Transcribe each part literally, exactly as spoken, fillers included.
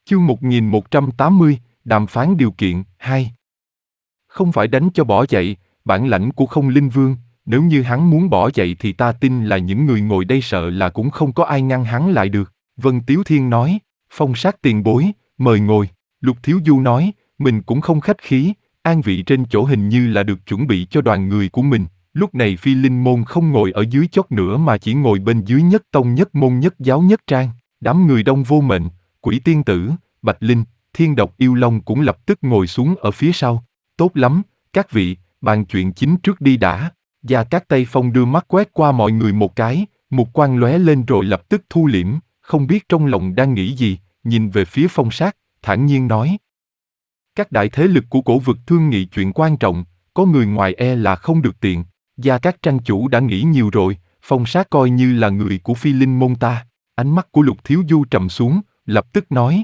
Chương một nghìn một trăm tám mươi, đàm phán điều kiện, hai. Không phải đánh cho bỏ chạy, bản lãnh của Không Linh Vương, nếu như hắn muốn bỏ chạy thì ta tin là những người ngồi đây sợ là cũng không có ai ngăn hắn lại được. Vân Tiếu Thiên nói, Phong Sát tiền bối, mời ngồi. Lục Thiếu Du nói, mình cũng không khách khí, an vị trên chỗ hình như là được chuẩn bị cho đoàn người của mình. Lúc này Phi Linh Môn không ngồi ở dưới chót nữa mà chỉ ngồi bên dưới nhất tông nhất môn nhất giáo nhất trang. Đám người đông vô mệnh, Quỷ Tiên Tử, Bạch Linh, Thiên Độc Yêu Long cũng lập tức ngồi xuống ở phía sau. Tốt lắm, các vị, bàn chuyện chính trước đi đã. Gia Cát Tây Phong đưa mắt quét qua mọi người một cái, mục quang lóe lên rồi lập tức thu liễm, không biết trong lòng đang nghĩ gì, nhìn về phía Phong Sát, thản nhiên nói. Các đại thế lực của cổ vực thương nghị chuyện quan trọng, có người ngoài e là không được tiện. Gia Cát Trang chủ đã nghĩ nhiều rồi, Phong Sát coi như là người của Phi Linh môn ta. Ánh mắt của Lục Thiếu Du trầm xuống, lập tức nói.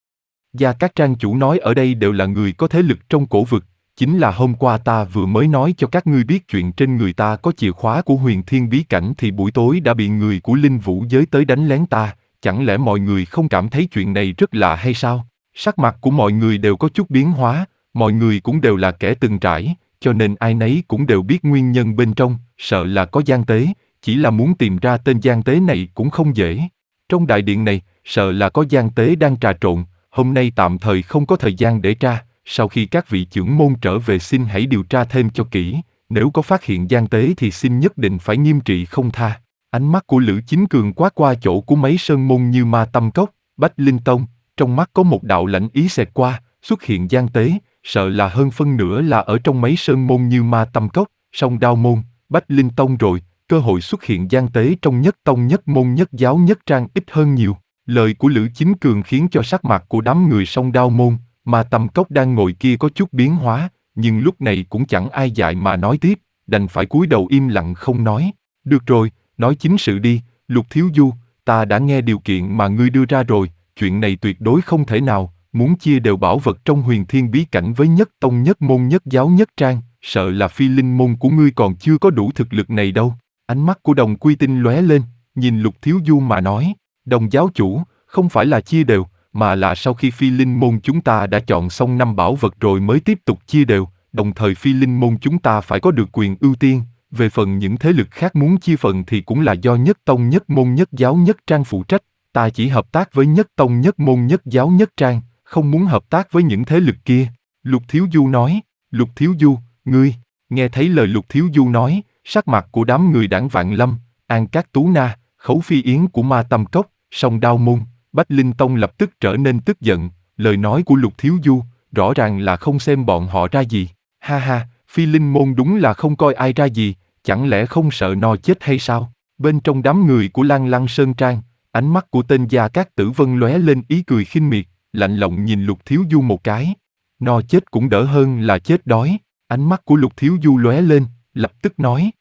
Gia Cát Trang chủ nói ở đây đều là người có thế lực trong cổ vực, chính là hôm qua ta vừa mới nói cho các ngươi biết chuyện trên người ta có chìa khóa của Huyền Thiên bí cảnh thì buổi tối đã bị người của Linh Vũ giới tới đánh lén ta, chẳng lẽ mọi người không cảm thấy chuyện này rất lạ hay sao? Sắc mặt của mọi người đều có chút biến hóa, mọi người cũng đều là kẻ từng trải, cho nên ai nấy cũng đều biết nguyên nhân bên trong, sợ là có gian tế, chỉ là muốn tìm ra tên gian tế này cũng không dễ. Trong đại điện này, sợ là có gian tế đang trà trộn, hôm nay tạm thời không có thời gian để tra, sau khi các vị trưởng môn trở về xin hãy điều tra thêm cho kỹ, nếu có phát hiện gian tế thì xin nhất định phải nghiêm trị không tha. Ánh mắt của Lữ Chính Cường quát qua chỗ của mấy sơn môn như Ma Tâm Cốc, Bách Linh Tông, trong mắt có một đạo lãnh ý xẹt qua, xuất hiện gian tế, sợ là hơn phân nửa là ở trong mấy sơn môn như Ma Tâm Cốc, Song Đao Môn, Bách Linh Tông rồi, cơ hội xuất hiện gian tế trong nhất tông nhất môn nhất giáo nhất trang ít hơn nhiều. Lời của Lữ Chính Cường khiến cho sắc mặt của đám người Song Đao Môn, Ma Tâm Cốc đang ngồi kia có chút biến hóa, nhưng lúc này cũng chẳng ai dại mà nói tiếp, đành phải cúi đầu im lặng không nói. Được rồi, nói chính sự đi, Lục Thiếu Du, ta đã nghe điều kiện mà ngươi đưa ra rồi, chuyện này tuyệt đối không thể nào, muốn chia đều bảo vật trong Huyền Thiên bí cảnh với nhất tông nhất môn nhất giáo nhất trang, sợ là Phi Linh môn của ngươi còn chưa có đủ thực lực này đâu. Ánh mắt của Đồng Quy Tinh lóe lên, nhìn Lục Thiếu Du mà nói, Đồng giáo chủ, không phải là chia đều, mà là sau khi Phi Linh môn chúng ta đã chọn xong năm bảo vật rồi mới tiếp tục chia đều, đồng thời Phi Linh môn chúng ta phải có được quyền ưu tiên, về phần những thế lực khác muốn chia phần thì cũng là do nhất tông nhất môn nhất giáo nhất trang phụ trách, ta chỉ hợp tác với nhất tông nhất môn nhất giáo nhất trang, không muốn hợp tác với những thế lực kia. Lục Thiếu Du nói, Lục Thiếu Du, ngươi, nghe thấy lời Lục Thiếu Du nói, sắc mặt của đám người Đảng Vạn Lâm, An Cát Tú Na, Khấu Phi Yến của Ma Tâm Cốc, Song Đao Môn, Bách Linh Tông lập tức trở nên tức giận, lời nói của Lục Thiếu Du, rõ ràng là không xem bọn họ ra gì. Ha ha, Phi Linh môn đúng là không coi ai ra gì, chẳng lẽ không sợ no chết hay sao? Bên trong đám người của Lan Lăng Sơn Trang, ánh mắt của tên Gia Cát Tử Vân lóe lên ý cười khinh miệt, lạnh lùng nhìn Lục Thiếu Du một cái. No chết cũng đỡ hơn là chết đói. Ánh mắt của Lục Thiếu Du lóe lên, lập tức nói.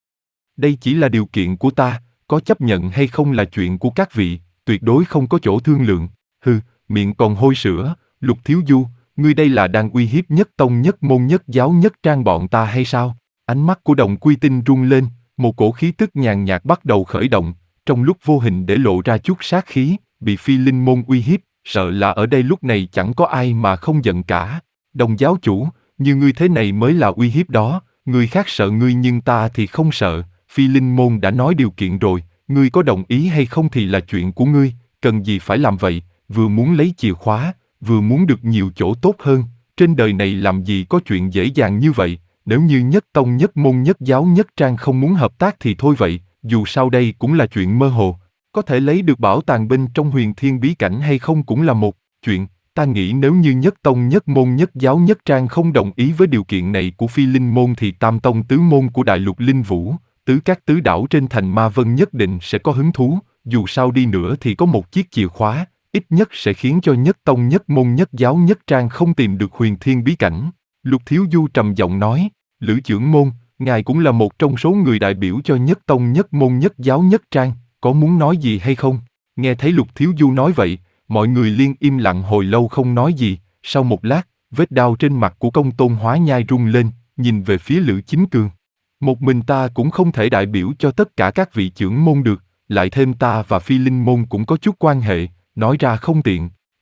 Đây chỉ là điều kiện của ta, có chấp nhận hay không là chuyện của các vị, tuyệt đối không có chỗ thương lượng. Hừ, miệng còn hôi sữa, Lục Thiếu Du, ngươi đây là đang uy hiếp nhất tông nhất môn nhất giáo nhất trang bọn ta hay sao? Ánh mắt của Đồng Quy Tinh rung lên, một cổ khí tức nhàn nhạt bắt đầu khởi động, trong lúc vô hình để lộ ra chút sát khí, bị Phi Linh môn uy hiếp, sợ là ở đây lúc này chẳng có ai mà không giận cả. Đồng giáo chủ, như ngươi thế này mới là uy hiếp đó, người khác sợ ngươi nhưng ta thì không sợ, Phi Linh môn đã nói điều kiện rồi, ngươi có đồng ý hay không thì là chuyện của ngươi, cần gì phải làm vậy, vừa muốn lấy chìa khóa, vừa muốn được nhiều chỗ tốt hơn, trên đời này làm gì có chuyện dễ dàng như vậy, nếu như nhất tông nhất môn nhất giáo nhất trang không muốn hợp tác thì thôi vậy, dù sao đây cũng là chuyện mơ hồ, có thể lấy được bảo tàng bên trong Huyền Thiên bí cảnh hay không cũng là một chuyện, ta nghĩ nếu như nhất tông nhất môn nhất giáo nhất trang không đồng ý với điều kiện này của Phi Linh môn thì tam tông tứ môn của Đại Lục Linh Vũ, tứ các tứ đảo trên thành Ma Vân nhất định sẽ có hứng thú, dù sao đi nữa thì có một chiếc chìa khóa, ít nhất sẽ khiến cho nhất tông nhất môn nhất giáo nhất trang không tìm được Huyền Thiên bí cảnh. Lục Thiếu Du trầm giọng nói, Lữ trưởng môn, ngài cũng là một trong số người đại biểu cho nhất tông nhất môn nhất giáo nhất trang, có muốn nói gì hay không? Nghe thấy Lục Thiếu Du nói vậy, mọi người liên im lặng hồi lâu không nói gì, sau một lát, vết đao trên mặt của Công Tôn Hóa Nhai rung lên, nhìn về phía Lữ Chính Cường. Một mình ta cũng không thể đại biểu cho tất cả các vị trưởng môn được, lại thêm ta và Phi Linh môn cũng có chút quan hệ, nói ra không tiện.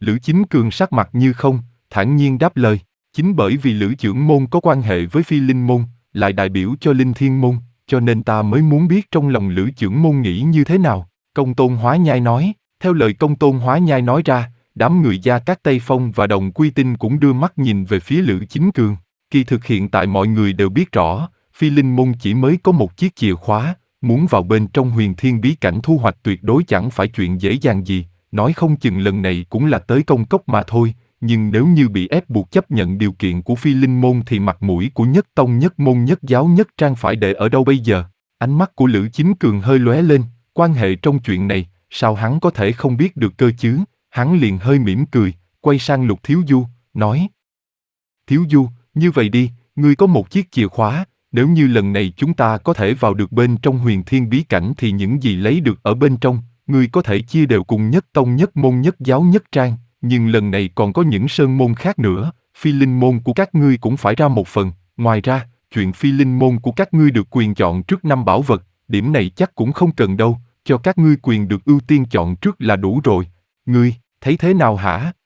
Lữ Chính Cường sắc mặt như không, thản nhiên đáp lời, chính bởi vì Lữ trưởng môn có quan hệ với Phi Linh môn, lại đại biểu cho Linh Thiên môn, cho nên ta mới muốn biết trong lòng Lữ trưởng môn nghĩ như thế nào. Công Tôn Hóa Nhai nói, theo lời Công Tôn Hóa Nhai nói ra, đám người Gia Cát Tây Phong và Đồng Quy Tinh cũng đưa mắt nhìn về phía Lữ Chính Cường. Kỳ thực hiện tại mọi người đều biết rõ, Phi Linh môn chỉ mới có một chiếc chìa khóa, muốn vào bên trong huyền thiên bí cảnh thu hoạch tuyệt đối chẳng phải chuyện dễ dàng gì, nói không chừng lần này cũng là tới công cốc mà thôi, nhưng nếu như bị ép buộc chấp nhận điều kiện của Phi Linh môn thì mặt mũi của nhất tông nhất môn nhất giáo nhất trang phải để ở đâu bây giờ? Ánh mắt của Lữ Chính Cường hơi lóe lên, quan hệ trong chuyện này, sao hắn có thể không biết được cơ chứ? Hắn liền hơi mỉm cười, quay sang Lục Thiếu Du, nói: Thiếu Du, như vậy đi, ngươi có một chiếc chìa khóa, nếu như lần này chúng ta có thể vào được bên trong huyền thiên bí cảnh thì những gì lấy được ở bên trong, ngươi có thể chia đều cùng nhất tông nhất môn nhất giáo nhất trang, nhưng lần này còn có những sơn môn khác nữa, Phi Linh môn của các ngươi cũng phải ra một phần, ngoài ra, chuyện Phi Linh môn của các ngươi được quyền chọn trước năm bảo vật, điểm này chắc cũng không cần đâu, cho các ngươi quyền được ưu tiên chọn trước là đủ rồi. Ngươi, thấy thế nào hả?